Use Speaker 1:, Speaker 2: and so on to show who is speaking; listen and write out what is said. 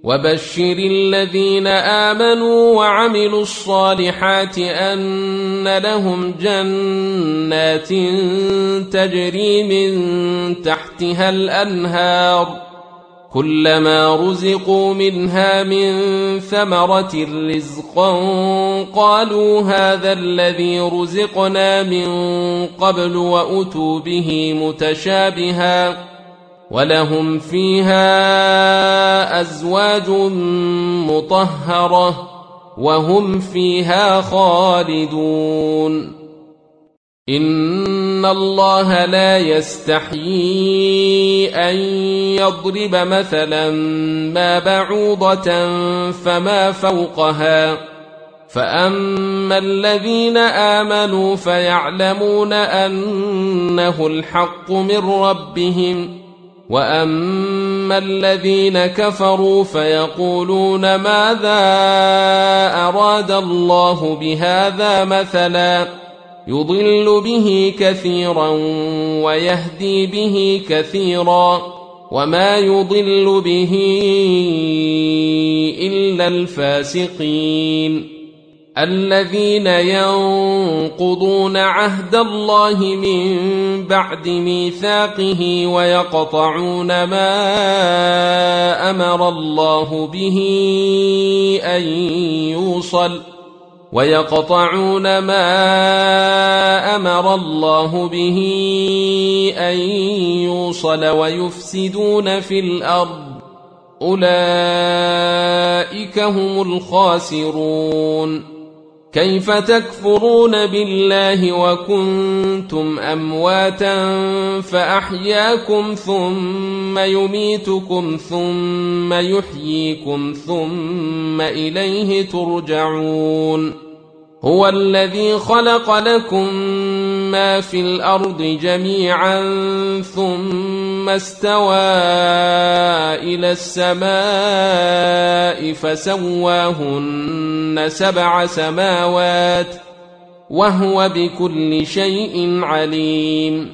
Speaker 1: وبشر الذين آمنوا وعملوا الصالحات أن لهم جنات تجري من تحتها الأنهار كلما رزقوا منها من ثمرة رزقا قالوا هذا الذي رزقنا من قبل وأتوا به متشابها ولهم فيها أزواج مطهرة وهم فيها خالدون إن الله لا يستحيي أن يضرب مثلا ما بعوضة فما فوقها فأما الذين آمنوا فيعلمون أنه الحق من ربهم وأما الذين كفروا فيقولون ماذا أراد الله بهذا مثلا يضل به كثيرا ويهدي به كثيرا وما يضل به إلا الفاسقين الذين ينقضون عهد الله من بعد ميثاقه ويقطعون ما أمر الله به أن يوصل ويفسدون في الأرض أولئك هم الخاسرون كيف تكفرون بالله وكنتم أمواتا فأحياكم ثم يميتكم ثم يحييكم ثم إليه ترجعون هو الذي خلق لكم ما في الأرض جميعا ثم استوى إلى السماء فسواهن 7 سماوات وهو بكل شيء عليم